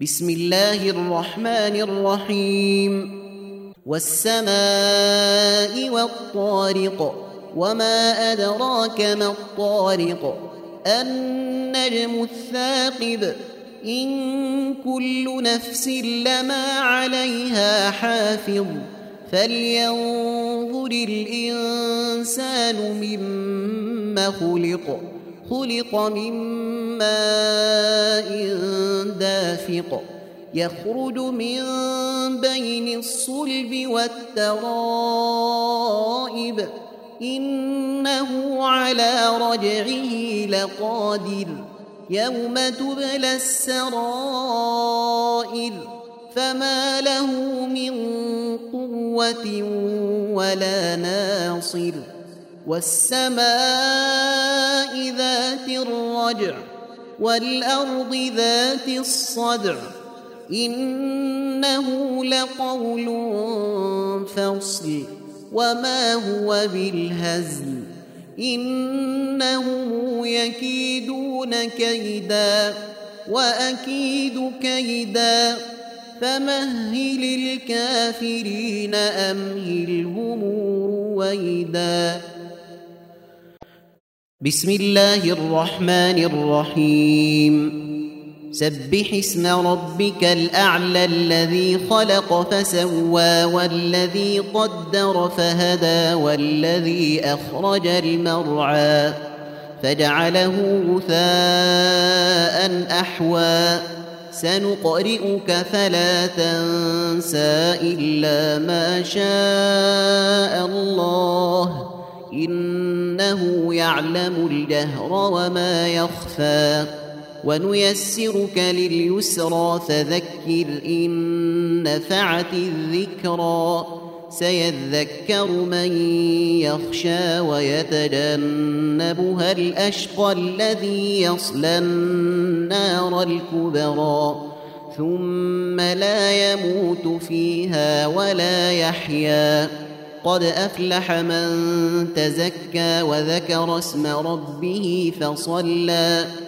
بسم الله الرحمن الرحيم والسماء والطارق وما أدراك ما الطارق النجم الثاقب إن كل نفس لما عليها حافظ فلينظر الإنسان مما خلق من ماء دافق يخرج من بين الصلب والترائب إنه على رجعه لقادر يوم تبلى السرائر فما له من قوة ولا ناصر والسماء ذات الرجع والأرض ذات الصدع إنه لقول فصل وما هو بالهزل إنهم يكيدون كيدا وأكيد كيدا فمهل الكافرين أمهلهم رويدا بسم الله الرحمن الرحيم سبح اسم ربك الأعلى الذي خلق فسوى والذي قدر فهدى والذي أخرج المرعى فجعله غثاء أحوى سنقرئك فلا تنسى إلا ما شاء الله إنه يعلم الجهر وما يخفى ونيسرك لليسرى فذكر إن نفعت الذكرى سيذكر من يخشى ويتجنبها الأشقى الذي يصلى النار الكبرى ثم لا يموت فيها ولا يحيا قد أفلح من تزكى وذكر اسم ربه فصلى